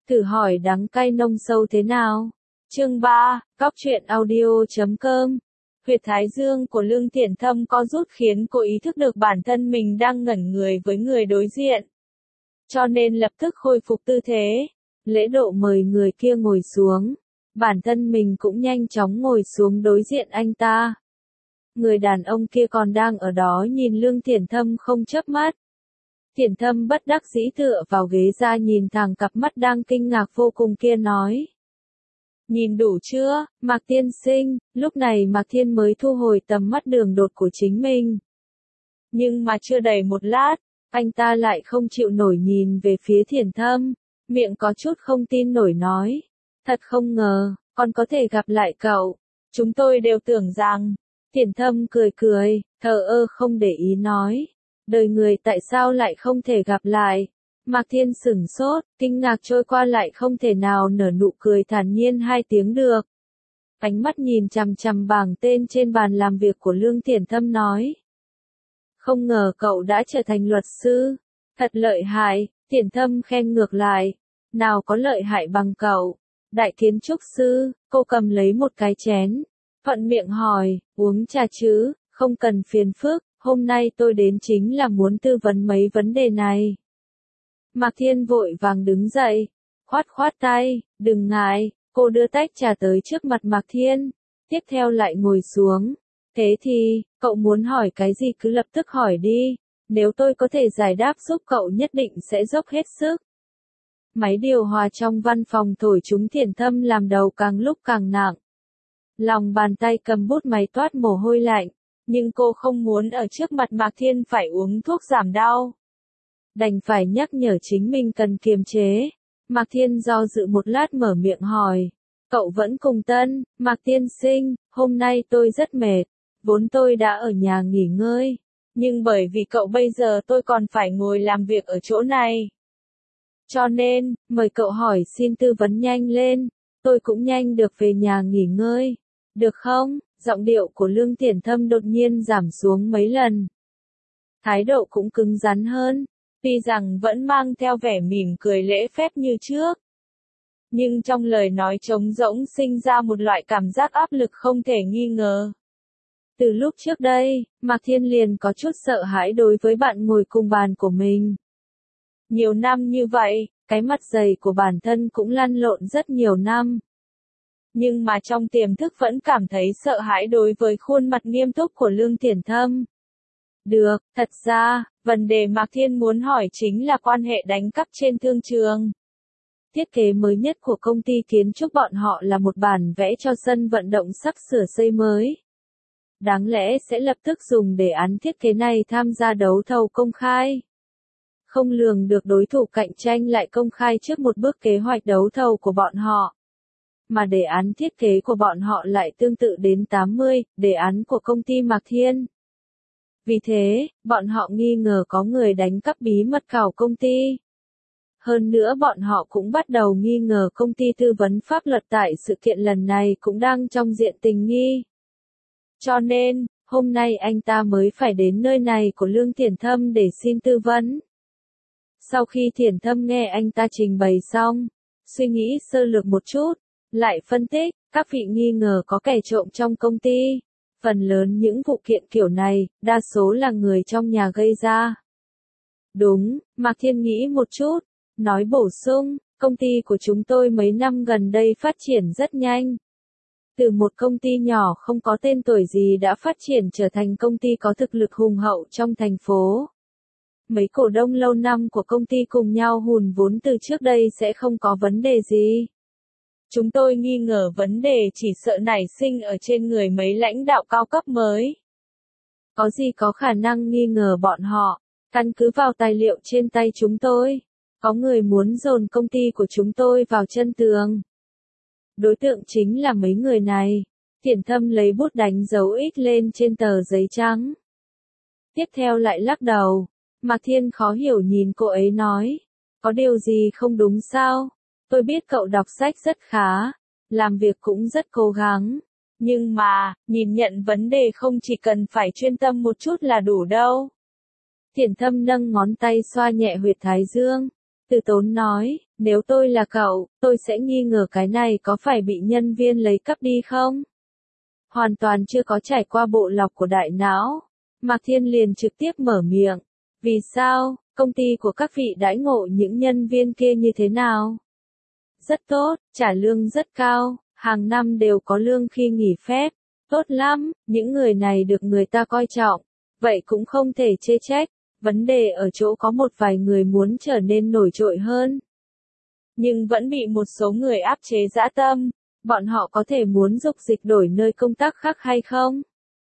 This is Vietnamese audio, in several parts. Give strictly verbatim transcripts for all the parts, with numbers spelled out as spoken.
Thử hỏi đắng cay nông sâu thế nào? Chương ba, Cóc truyện audio chấm com. Huyệt thái dương của Lương Thiển Thâm co rút khiến cô ý thức được bản thân mình đang ngẩn người với người đối diện. Cho nên lập tức khôi phục tư thế. Lễ độ mời người kia ngồi xuống. Bản thân mình cũng nhanh chóng ngồi xuống đối diện anh ta. Người đàn ông kia còn đang ở đó nhìn Lương Thiển Thâm không chớp mắt. Thiển Thâm bất đắc dĩ tựa vào ghế ra nhìn thẳng cặp mắt đang kinh ngạc vô cùng kia nói. Nhìn đủ chưa, Mạc Tiên Sinh, lúc này Mạc Thiên mới thu hồi tầm mắt đường đột của chính mình. Nhưng mà chưa đầy một lát, anh ta lại không chịu nổi nhìn về phía Thiển Thâm, miệng có chút không tin nổi nói. Thật không ngờ, còn có thể gặp lại cậu. Chúng tôi đều tưởng rằng, Thiển Thâm cười cười, thờ ơ không để ý nói. Đời người tại sao lại không thể gặp lại? Mạc Thiên sửng sốt, kinh ngạc trôi qua lại không thể nào nở nụ cười thản nhiên hai tiếng được. Ánh mắt nhìn chằm chằm bảng tên trên bàn làm việc của Lương Thiển Thâm nói. Không ngờ cậu đã trở thành luật sư. Thật lợi hại, Thiển Thâm khen ngược lại. Nào có lợi hại bằng cậu. Đại kiến trúc sư, cô cầm lấy một cái chén. Thuận miệng hỏi, uống trà chứ, không cần phiền phức. Hôm nay tôi đến chính là muốn tư vấn mấy vấn đề này. Mạc Thiên vội vàng đứng dậy, khoát khoát tay, đừng ngại, cô đưa tách trà tới trước mặt Mạc Thiên, tiếp theo lại ngồi xuống. Thế thì, cậu muốn hỏi cái gì cứ lập tức hỏi đi, nếu tôi có thể giải đáp giúp cậu nhất định sẽ dốc hết sức. Máy điều hòa trong văn phòng thổi chúng Thiển Thâm làm đầu càng lúc càng nặng. Lòng bàn tay cầm bút máy toát mồ hôi lạnh. Nhưng cô không muốn ở trước mặt Mạc Thiên phải uống thuốc giảm đau. Đành phải nhắc nhở chính mình cần kiềm chế. Mạc Thiên do dự một lát mở miệng hỏi. Cậu vẫn cùng Tân, Mạc Tiên Sinh, hôm nay tôi rất mệt. Vốn tôi đã ở nhà nghỉ ngơi. Nhưng bởi vì cậu bây giờ tôi còn phải ngồi làm việc ở chỗ này. Cho nên, mời cậu hỏi xin tư vấn nhanh lên. Tôi cũng nhanh được về nhà nghỉ ngơi. Được không? Giọng điệu của Lương Thiển Thâm đột nhiên giảm xuống mấy lần. Thái độ cũng cứng rắn hơn, tuy rằng vẫn mang theo vẻ mỉm cười lễ phép như trước. Nhưng trong lời nói trống rỗng sinh ra một loại cảm giác áp lực không thể nghi ngờ. Từ lúc trước đây, Mạc Thiên liền có chút sợ hãi đối với bạn ngồi cùng bàn của mình. Nhiều năm như vậy, cái mặt dày của bản thân cũng lăn lộn rất nhiều năm. Nhưng mà trong tiềm thức vẫn cảm thấy sợ hãi đối với khuôn mặt nghiêm túc của Lương Thiển Thâm. Được, thật ra, vấn đề Mạc Thiên muốn hỏi chính là quan hệ đánh cắp trên thương trường. Thiết kế mới nhất của công ty kiến trúc bọn họ là một bản vẽ cho sân vận động sắp sửa xây mới. Đáng lẽ sẽ lập tức dùng đề án thiết kế này tham gia đấu thầu công khai. Không lường được đối thủ cạnh tranh lại công khai trước một bước kế hoạch đấu thầu của bọn họ. Mà đề án thiết kế của bọn họ lại tương tự đến tám mươi, đề án của công ty Mạc Thiên. Vì thế, bọn họ nghi ngờ có người đánh cắp bí mật khảo công ty. Hơn nữa bọn họ cũng bắt đầu nghi ngờ công ty tư vấn pháp luật tại sự kiện lần này cũng đang trong diện tình nghi. Cho nên, hôm nay anh ta mới phải đến nơi này của Lương Thiển Thâm để xin tư vấn. Sau khi Thiển Thâm nghe anh ta trình bày xong, suy nghĩ sơ lược một chút. Lại phân tích, các vị nghi ngờ có kẻ trộm trong công ty. Phần lớn những vụ kiện kiểu này, đa số là người trong nhà gây ra. Đúng, Mạc Thiên nghĩ một chút, nói bổ sung, công ty của chúng tôi mấy năm gần đây phát triển rất nhanh. Từ một công ty nhỏ không có tên tuổi gì đã phát triển trở thành công ty có thực lực hùng hậu trong thành phố. Mấy cổ đông lâu năm của công ty cùng nhau hùn vốn từ trước đây sẽ không có vấn đề gì. Chúng tôi nghi ngờ vấn đề chỉ sợ nảy sinh ở trên người mấy lãnh đạo cao cấp mới. Có gì có khả năng nghi ngờ bọn họ, căn cứ vào tài liệu trên tay chúng tôi. Có người muốn dồn công ty của chúng tôi vào chân tường. Đối tượng chính là mấy người này. Thiển Thâm lấy bút đánh dấu X lên trên tờ giấy trắng. Tiếp theo lại lắc đầu. Mạc Thiên khó hiểu nhìn cô ấy nói. Có điều gì không đúng sao? Tôi biết cậu đọc sách rất khá, làm việc cũng rất cố gắng. Nhưng mà, nhìn nhận vấn đề không chỉ cần phải chuyên tâm một chút là đủ đâu. Thiển Thâm nâng ngón tay xoa nhẹ huyệt thái dương. Từ Tốn nói, nếu tôi là cậu, tôi sẽ nghi ngờ cái này có phải bị nhân viên lấy cắp đi không? Hoàn toàn chưa có trải qua bộ lọc của đại não. Mạc Thiên liền trực tiếp mở miệng. Vì sao, công ty của các vị đãi ngộ những nhân viên kia như thế nào? Rất tốt, trả lương rất cao, hàng năm đều có lương khi nghỉ phép. Tốt lắm, những người này được người ta coi trọng. Vậy cũng không thể chê trách. Vấn đề ở chỗ có một vài người muốn trở nên nổi trội hơn. Nhưng vẫn bị một số người áp chế dã tâm. Bọn họ có thể muốn dục dịch đổi nơi công tác khác hay không?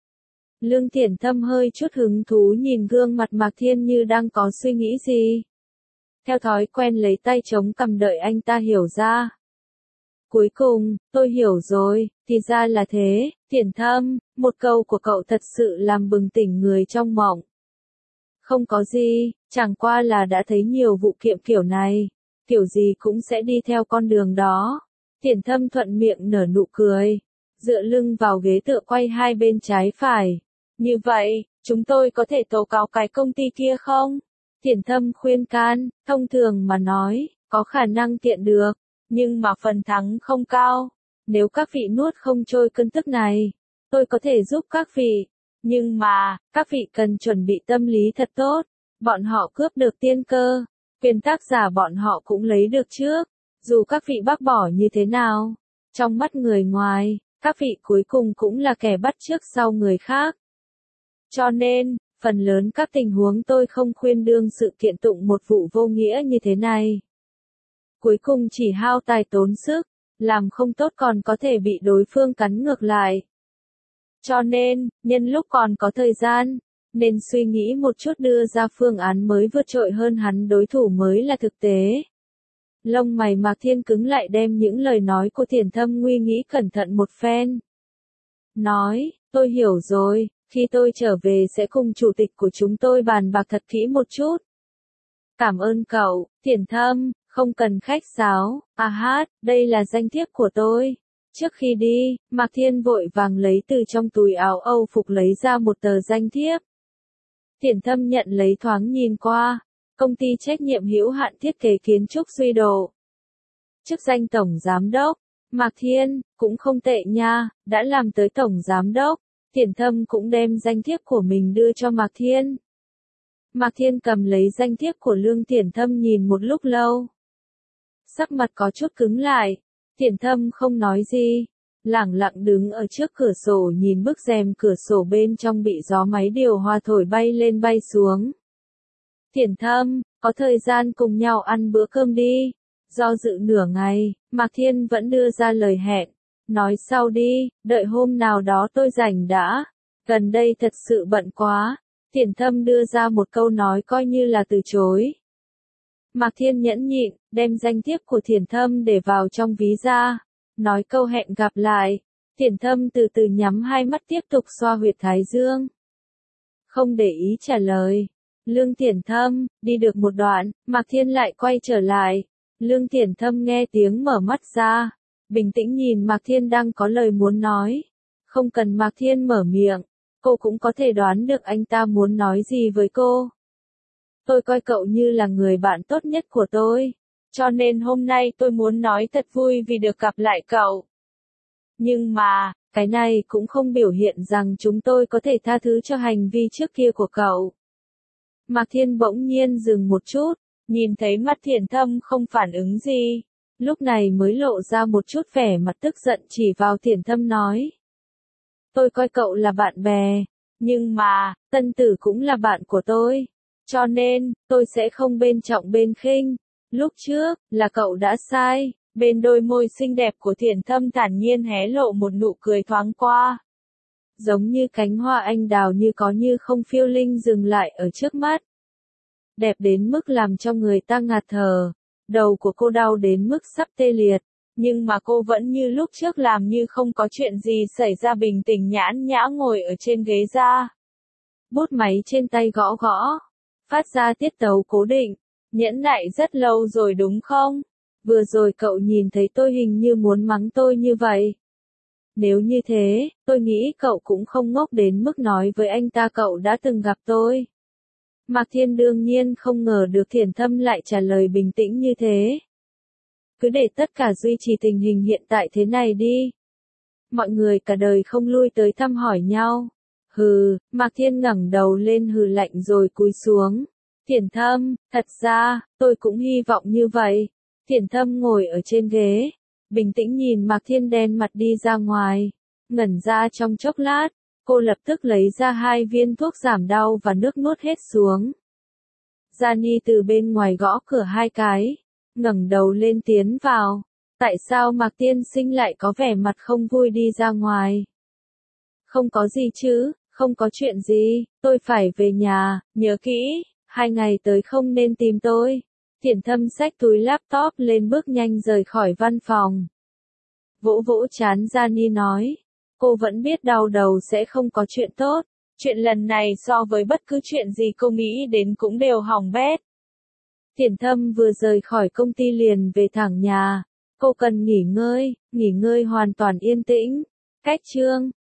Lương Thiển Thâm hơi chút hứng thú nhìn gương mặt Mạc Thiên như đang có suy nghĩ gì. Theo thói quen lấy tay chống cằm đợi anh ta hiểu ra. Cuối cùng, tôi hiểu rồi, thì ra là thế, Thiển Thâm, một câu của cậu thật sự làm bừng tỉnh người trong mộng. Không có gì, chẳng qua là đã thấy nhiều vụ kiện kiểu này, kiểu gì cũng sẽ đi theo con đường đó. Thiển Thâm thuận miệng nở nụ cười, dựa lưng vào ghế tựa quay hai bên trái phải. Như vậy, chúng tôi có thể tố cáo cái công ty kia không? Thiển Thâm khuyên can, thông thường mà nói, có khả năng kiện được, nhưng mà phần thắng không cao. Nếu các vị nuốt không trôi cơn tức này, tôi có thể giúp các vị. Nhưng mà, các vị cần chuẩn bị tâm lý thật tốt. Bọn họ cướp được tiên cơ, quyền tác giả bọn họ cũng lấy được trước. Dù các vị bác bỏ như thế nào, trong mắt người ngoài, các vị cuối cùng cũng là kẻ bắt chước sau người khác. Cho nên, phần lớn các tình huống tôi không khuyên đương sự kiện tụng một vụ vô nghĩa như thế này. Cuối cùng chỉ hao tài tốn sức, làm không tốt còn có thể bị đối phương cắn ngược lại. Cho nên, nhân lúc còn có thời gian, nên suy nghĩ một chút đưa ra phương án mới vượt trội hơn hắn đối thủ mới là thực tế. Lông mày Mạc Thiên cứng lại đem những lời nói của Thiển Thâm nguy nghĩ cẩn thận một phen. Nói, tôi hiểu rồi, khi tôi trở về sẽ cùng chủ tịch của chúng tôi bàn bạc thật kỹ một chút. Cảm ơn cậu, Thiển Thâm, không cần khách sáo, à hát, đây là danh thiếp của tôi. Trước khi đi, Mạc Thiên vội vàng lấy từ trong túi áo Âu phục lấy ra một tờ danh thiếp. Thiển Thâm nhận lấy thoáng nhìn qua, công ty trách nhiệm hữu hạn thiết kế kiến trúc Duy Độ. Chức danh tổng giám đốc, Mạc Thiên, cũng không tệ nha, đã làm tới tổng giám đốc. Thiển Thâm cũng đem danh thiếp của mình đưa cho Mạc Thiên. Mạc Thiên cầm lấy danh thiếp của Lương Thiển Thâm nhìn một lúc lâu. Sắc mặt có chút cứng lại, Thiển Thâm không nói gì, lẳng lặng đứng ở trước cửa sổ nhìn bức rèm cửa sổ bên trong bị gió máy điều hòa thổi bay lên bay xuống. Thiển Thâm, có thời gian cùng nhau ăn bữa cơm đi. Do dự nửa ngày, Mạc Thiên vẫn đưa ra lời hẹn. Nói sau đi, đợi hôm nào đó tôi rảnh đã. Gần đây thật sự bận quá. Thiển Thâm đưa ra một câu nói coi như là từ chối. Mạc Thiên nhẫn nhịn, đem danh thiếp của Thiển Thâm để vào trong ví ra. Nói câu hẹn gặp lại. Thiển Thâm từ từ nhắm hai mắt tiếp tục xoa huyệt thái dương. Không để ý trả lời. Lương Thiển Thâm, đi được một đoạn, Mạc Thiên lại quay trở lại. Lương Thiển Thâm nghe tiếng mở mắt ra. Bình tĩnh nhìn Mạc Thiên đang có lời muốn nói. Không cần Mạc Thiên mở miệng, cô cũng có thể đoán được anh ta muốn nói gì với cô. Tôi coi cậu như là người bạn tốt nhất của tôi. Cho nên hôm nay tôi muốn nói thật vui vì được gặp lại cậu. Nhưng mà, cái này cũng không biểu hiện rằng chúng tôi có thể tha thứ cho hành vi trước kia của cậu. Mạc Thiên bỗng nhiên dừng một chút, nhìn thấy mắt Thiển Thâm không phản ứng gì. Lúc này mới lộ ra một chút vẻ mặt tức giận chỉ vào Thiển Thâm nói. Tôi coi cậu là bạn bè, nhưng mà, Tân Tử cũng là bạn của tôi. Cho nên, tôi sẽ không bên trọng bên khinh. Lúc trước, là cậu đã sai. Bên đôi môi xinh đẹp của Thiển Thâm thản nhiên hé lộ một nụ cười thoáng qua. Giống như cánh hoa anh đào như có như không phiêu linh dừng lại ở trước mắt. Đẹp đến mức làm cho người ta ngạt thở. Đầu của cô đau đến mức sắp tê liệt. Nhưng mà cô vẫn như lúc trước làm như không có chuyện gì xảy ra bình tĩnh nhãn nhã ngồi ở trên ghế da. Bút máy trên tay gõ gõ. Phát ra tiết tấu cố định. Nhẫn nại rất lâu rồi đúng không? Vừa rồi cậu nhìn thấy tôi hình như muốn mắng tôi như vậy. Nếu như thế, tôi nghĩ cậu cũng không ngốc đến mức nói với anh ta cậu đã từng gặp tôi. Mạc Thiên đương nhiên không ngờ được Thiển Thâm lại trả lời bình tĩnh như thế. Cứ để tất cả duy trì tình hình hiện tại thế này đi. Mọi người cả đời không lui tới thăm hỏi nhau. Hừ, Mạc Thiên ngẩng đầu lên hừ lạnh rồi cúi xuống. Thiển Thâm, thật ra, tôi cũng hy vọng như vậy. Thiển Thâm ngồi ở trên ghế, bình tĩnh nhìn Mạc Thiên đen mặt đi ra ngoài. Ngẩn ra trong chốc lát, cô lập tức lấy ra hai viên thuốc giảm đau và nước nuốt hết xuống. Gianni từ bên ngoài gõ cửa hai cái, ngẩng đầu lên tiến vào. Tại sao Mạc tiên sinh lại có vẻ mặt không vui đi ra ngoài? Không có gì chứ, không có chuyện gì, tôi phải về nhà, nhớ kỹ, hai ngày tới không nên tìm tôi. Thiển Thâm xách túi laptop lên bước nhanh rời khỏi văn phòng. Vỗ vỗ chán Gianni nói, cô vẫn biết đau đầu sẽ không có chuyện tốt. Chuyện lần này so với bất cứ chuyện gì cô nghĩ đến cũng đều hỏng bét. Thiển Thâm vừa rời khỏi công ty liền về thẳng nhà. Cô cần nghỉ ngơi, nghỉ ngơi hoàn toàn yên tĩnh. Cách chương